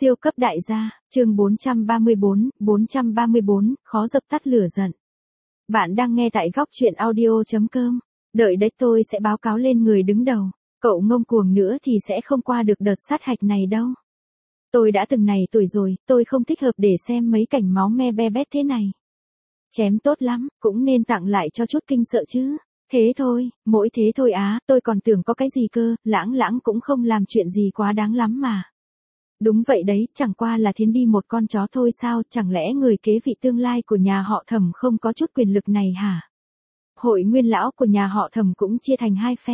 Siêu cấp đại gia, chương 434, khó dập tắt lửa giận. Bạn đang nghe tại góc truyện audio.com. Đợi đấy tôi sẽ báo cáo lên người đứng đầu. Cậu ngông cuồng nữa thì sẽ không qua được đợt sát hạch này đâu. Tôi đã từng này tuổi rồi, tôi không thích hợp để xem mấy cảnh máu me be bét thế này. Chém tốt lắm, cũng nên tặng lại cho chút kinh sợ chứ. Thế thôi, mỗi thế thôi á, tôi còn tưởng có cái gì cơ, lãng cũng không làm chuyện gì quá đáng lắm mà. Đúng vậy đấy, chẳng qua là thiến đi một con chó thôi sao, chẳng lẽ người kế vị tương lai của nhà họ Thẩm không có chút quyền lực này hả? Hội nguyên lão của nhà họ Thẩm cũng chia thành hai phe.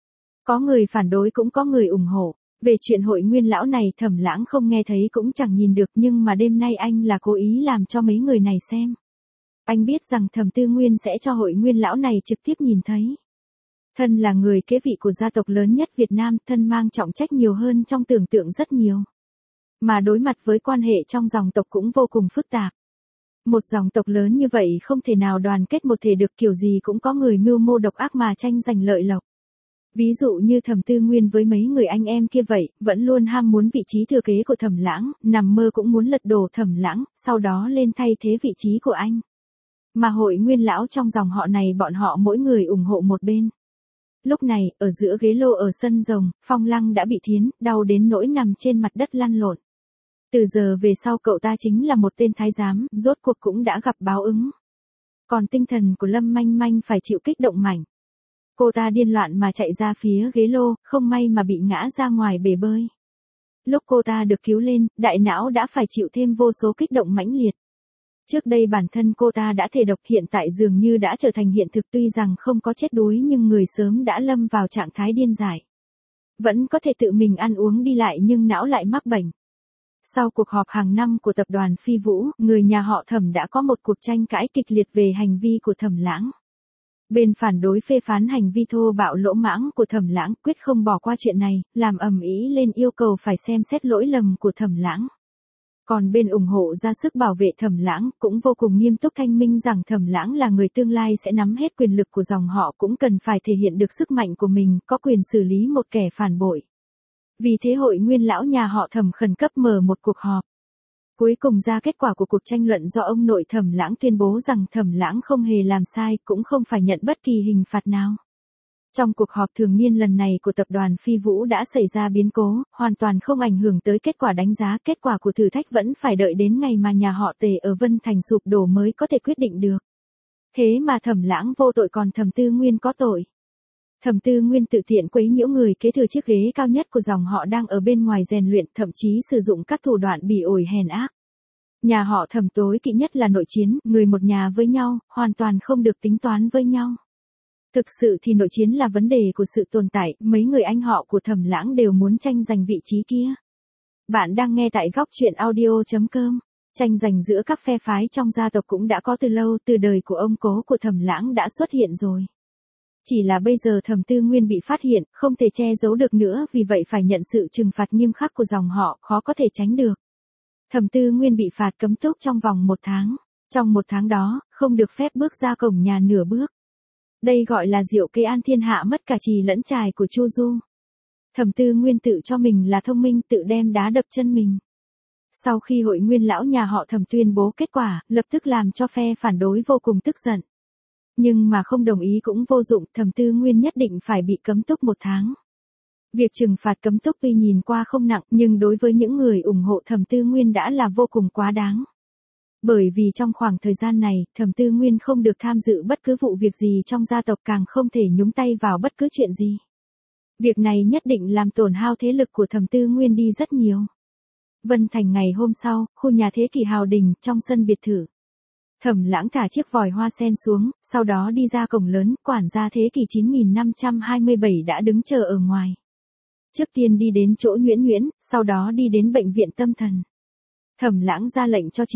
Có người phản đối cũng có người ủng hộ. Về chuyện hội nguyên lão này Thẩm Lãng không nghe thấy cũng chẳng nhìn được, nhưng mà đêm nay anh là cố ý làm cho mấy người này xem. Anh biết rằng Thẩm Tư Nguyên sẽ cho hội nguyên lão này trực tiếp nhìn thấy. Thân là người kế vị của gia tộc lớn nhất Việt Nam, thân mang trọng trách nhiều hơn trong tưởng tượng rất nhiều. Mà đối mặt với quan hệ trong dòng tộc cũng vô cùng phức tạp. Một dòng tộc lớn như vậy không thể nào đoàn kết một thể được, kiểu gì cũng có người mưu mô độc ác mà tranh giành lợi lộc. Ví dụ như Thẩm Tư Nguyên với mấy người anh em kia vậy, vẫn luôn ham muốn vị trí thừa kế của Thẩm Lãng, nằm mơ cũng muốn lật đổ Thẩm Lãng, sau đó lên thay thế vị trí của anh. Mà hội nguyên lão trong dòng họ này bọn họ mỗi người ủng hộ một bên. Lúc này, ở giữa ghế lô ở sân rồng, Phong Lăng đã bị thiến, đau đến nỗi nằm trên mặt đất lăn lộn. Từ giờ về sau cậu ta chính là một tên thái giám, rốt cuộc cũng đã gặp báo ứng. Còn tinh thần của Lâm Manh Manh phải chịu kích động mạnh. Cô ta điên loạn mà chạy ra phía ghế lô, không may mà bị ngã ra ngoài bể bơi. Lúc cô ta được cứu lên, đại não đã phải chịu thêm vô số kích động mãnh liệt. Trước đây bản thân cô ta đã thể độc, hiện tại dường như đã trở thành hiện thực, tuy rằng không có chết đuối nhưng người sớm đã lâm vào trạng thái điên dại. Vẫn có thể tự mình ăn uống đi lại nhưng não lại mắc bệnh. Sau cuộc họp hàng năm của tập đoàn Phi Vũ, người nhà họ Thẩm đã có một cuộc tranh cãi kịch liệt về hành vi của Thẩm Lãng. Bên phản đối phê phán hành vi thô bạo lỗ mãng của Thẩm Lãng, quyết không bỏ qua chuyện này, làm ầm ĩ lên yêu cầu phải xem xét lỗi lầm của Thẩm Lãng. Còn bên ủng hộ ra sức bảo vệ Thẩm Lãng, cũng vô cùng nghiêm túc thanh minh rằng Thẩm Lãng là người tương lai sẽ nắm hết quyền lực của dòng họ, cũng cần phải thể hiện được sức mạnh của mình, có quyền xử lý một kẻ phản bội. Vì thế hội nguyên lão nhà họ Thẩm khẩn cấp mở một cuộc họp. Cuối cùng ra kết quả của cuộc tranh luận do ông nội Thẩm Lãng tuyên bố rằng Thẩm Lãng không hề làm sai, cũng không phải nhận bất kỳ hình phạt nào. Trong cuộc họp thường niên lần này của tập đoàn Phi Vũ đã xảy ra biến cố, hoàn toàn không ảnh hưởng tới kết quả đánh giá, kết quả của thử thách vẫn phải đợi đến ngày mà nhà họ Tề ở Vân Thành sụp đổ mới có thể quyết định được. Thế mà Thẩm Lãng vô tội còn Thẩm Tư Nguyên có tội. Thẩm Tư Nguyên tự tiện quấy nhiễu người kế thừa chiếc ghế cao nhất của dòng họ đang ở bên ngoài rèn luyện, thậm chí sử dụng các thủ đoạn bỉ ổi hèn ác. Nhà họ Thẩm tối kỵ nhất là nội chiến, người một nhà với nhau, hoàn toàn không được tính toán với nhau. Thực sự thì nội chiến là vấn đề của sự tồn tại, mấy người anh họ của Thẩm Lãng đều muốn tranh giành vị trí kia. Bạn đang nghe tại góc truyện audio.com. Tranh giành giữa các phe phái trong gia tộc cũng đã có từ lâu, từ đời của ông cố của Thẩm Lãng đã xuất hiện rồi. Chỉ là bây giờ Thẩm Tư Nguyên bị phát hiện, không thể che giấu được nữa, vì vậy phải nhận sự trừng phạt nghiêm khắc của dòng họ, khó có thể tránh được. Thẩm Tư Nguyên bị phạt cấm túc trong vòng 1 tháng. Trong 1 tháng đó, không được phép bước ra cổng nhà nửa bước. Đây gọi là diệu kế an thiên hạ mất cả trì lẫn trài của Chu Du. Thẩm Tư Nguyên tự cho mình là thông minh, tự đem đá đập chân mình. Sau khi hội nguyên lão nhà họ Thẩm tuyên bố kết quả, lập tức làm cho phe phản đối vô cùng tức giận. Nhưng mà không đồng ý cũng vô dụng, Thẩm Tư Nguyên nhất định phải bị cấm túc 1 tháng. Việc trừng phạt cấm túc tuy nhìn qua không nặng, nhưng đối với những người ủng hộ Thẩm Tư Nguyên đã là vô cùng quá đáng. Bởi vì trong khoảng thời gian này, Thẩm Tư Nguyên không được tham dự bất cứ vụ việc gì trong gia tộc, càng không thể nhúng tay vào bất cứ chuyện gì. Việc này nhất định làm tổn hao thế lực của Thẩm Tư Nguyên đi rất nhiều. Vân Thành ngày hôm sau, khu nhà thế kỷ Hào Đình, trong sân biệt thự. Thẩm Lãng thả chiếc vòi hoa sen xuống, sau đó đi ra cổng lớn, quản gia thế kỷ 9527 đã đứng chờ ở ngoài. Trước tiên đi đến chỗ Nhuyễn Nhuyễn, sau đó đi đến bệnh viện tâm thần. Thẩm Lãng ra lệnh cho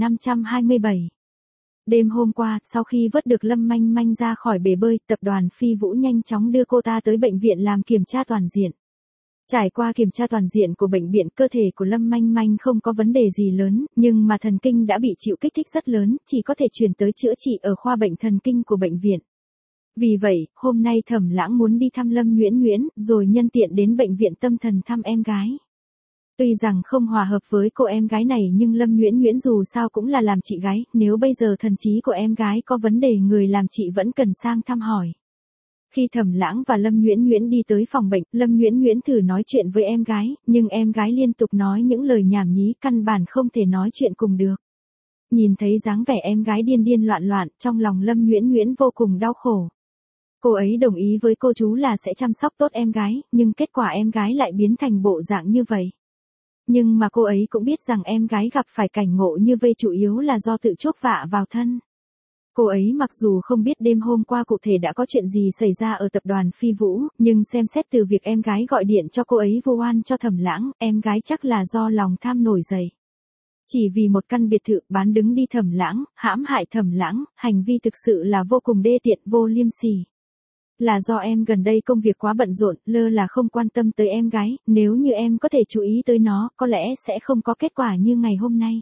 9527. Đêm hôm qua, sau khi vớt được Lâm Manh Manh ra khỏi bể bơi, tập đoàn Phi Vũ nhanh chóng đưa cô ta tới bệnh viện làm kiểm tra toàn diện. Trải qua kiểm tra toàn diện của bệnh viện, cơ thể của Lâm Manh Manh không có vấn đề gì lớn, nhưng mà thần kinh đã bị chịu kích thích rất lớn, chỉ có thể chuyển tới chữa trị ở khoa bệnh thần kinh của bệnh viện. Vì vậy, hôm nay Thẩm Lãng muốn đi thăm Lâm Nhuyễn Nhuyễn, rồi nhân tiện đến bệnh viện tâm thần thăm em gái. Tuy rằng không hòa hợp với cô em gái này nhưng Lâm Nguyễn Nguyễn dù sao cũng là làm chị gái, nếu bây giờ thần trí của em gái có vấn đề người làm chị vẫn cần sang thăm hỏi. Khi Thẩm Lãng và Lâm Nguyễn Nguyễn đi tới phòng bệnh, Lâm Nguyễn Nguyễn thử nói chuyện với em gái, nhưng em gái liên tục nói những lời nhảm nhí căn bản không thể nói chuyện cùng được. Nhìn thấy dáng vẻ em gái điên điên loạn loạn, trong lòng Lâm Nguyễn Nguyễn vô cùng đau khổ. Cô ấy đồng ý với cô chú là sẽ chăm sóc tốt em gái, nhưng kết quả em gái lại biến thành bộ dạng như vậy. Nhưng mà cô ấy cũng biết rằng em gái gặp phải cảnh ngộ như vây chủ yếu là do tự chuốc vạ vào thân. Cô ấy mặc dù không biết đêm hôm qua cụ thể đã có chuyện gì xảy ra ở tập đoàn Phi Vũ, nhưng xem xét từ việc em gái gọi điện cho cô ấy vu oan cho Thẩm Lãng, em gái chắc là do lòng tham nổi dậy. Chỉ vì một căn biệt thự bán đứng đi Thẩm Lãng, hãm hại Thẩm Lãng, hành vi thực sự là vô cùng đê tiện vô liêm sỉ. Là do em gần đây công việc quá bận rộn, lơ là không quan tâm tới em gái, nếu như em có thể chú ý tới nó, có lẽ sẽ không có kết quả như ngày hôm nay.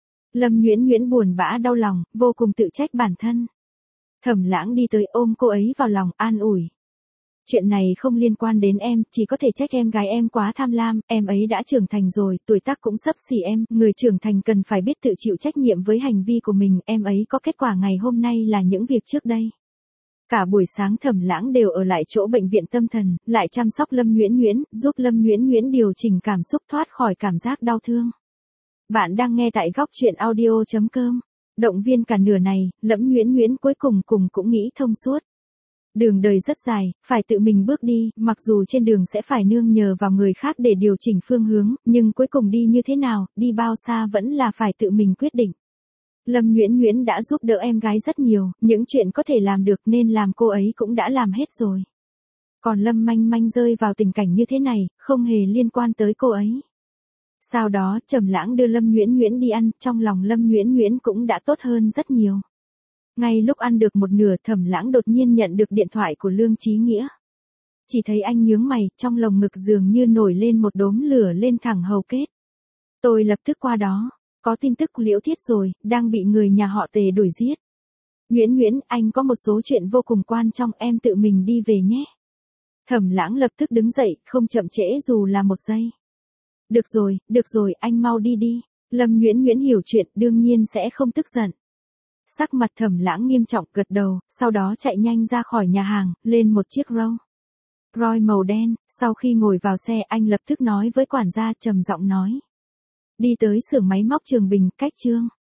Lâm Nguyễn Nguyễn buồn bã đau lòng, vô cùng tự trách bản thân. Thẩm Lãng đi tới ôm cô ấy vào lòng, an ủi. Chuyện này không liên quan đến em, chỉ có thể trách em gái em quá tham lam, em ấy đã trưởng thành rồi, tuổi tác cũng sắp xỉ em, người trưởng thành cần phải biết tự chịu trách nhiệm với hành vi của mình, em ấy có kết quả ngày hôm nay là những việc trước đây. Cả buổi sáng Thẩm Lãng đều ở lại chỗ bệnh viện tâm thần, lại chăm sóc Lâm Nguyễn Nguyễn, giúp Lâm Nguyễn Nguyễn điều chỉnh cảm xúc thoát khỏi cảm giác đau thương. Bạn đang nghe tại góc truyện audio.com. Động viên cả nửa này, Lâm Nguyễn Nguyễn cuối cùng cũng nghĩ thông suốt. Đường đời rất dài, phải tự mình bước đi, mặc dù trên đường sẽ phải nương nhờ vào người khác để điều chỉnh phương hướng, nhưng cuối cùng đi như thế nào, đi bao xa vẫn là phải tự mình quyết định. Lâm Nguyễn Nguyễn đã giúp đỡ em gái rất nhiều, những chuyện có thể làm được nên làm cô ấy cũng đã làm hết rồi. Còn Lâm Manh Manh rơi vào tình cảnh như thế này, không hề liên quan tới cô ấy. Sau đó, Thẩm Lãng đưa Lâm Nguyễn Nguyễn đi ăn, trong lòng Lâm Nguyễn Nguyễn cũng đã tốt hơn rất nhiều. Ngay lúc ăn được một nửa, Thẩm Lãng đột nhiên nhận được điện thoại của Lương Chí Nghĩa. Chỉ thấy anh nhướng mày, trong lồng ngực dường như nổi lên một đốm lửa lên thẳng hầu kết. Tôi lập tức qua đó. Có tin tức Liễu Thiết rồi, đang bị người nhà họ Tề đuổi giết. Nguyễn Nguyễn, anh có một số chuyện vô cùng quan trọng, em tự mình đi về nhé. Thẩm Lãng lập tức đứng dậy, không chậm trễ dù là một giây. Được rồi, anh mau đi đi. Lâm Nguyễn Nguyễn hiểu chuyện, đương nhiên sẽ không tức giận. Sắc mặt Thẩm Lãng nghiêm trọng, gật đầu, sau đó chạy nhanh ra khỏi nhà hàng, lên một chiếc Royce màu đen. Sau khi ngồi vào xe, anh lập tức nói với quản gia, trầm giọng nói. Đi tới xưởng máy móc Trường Bình, cách Trương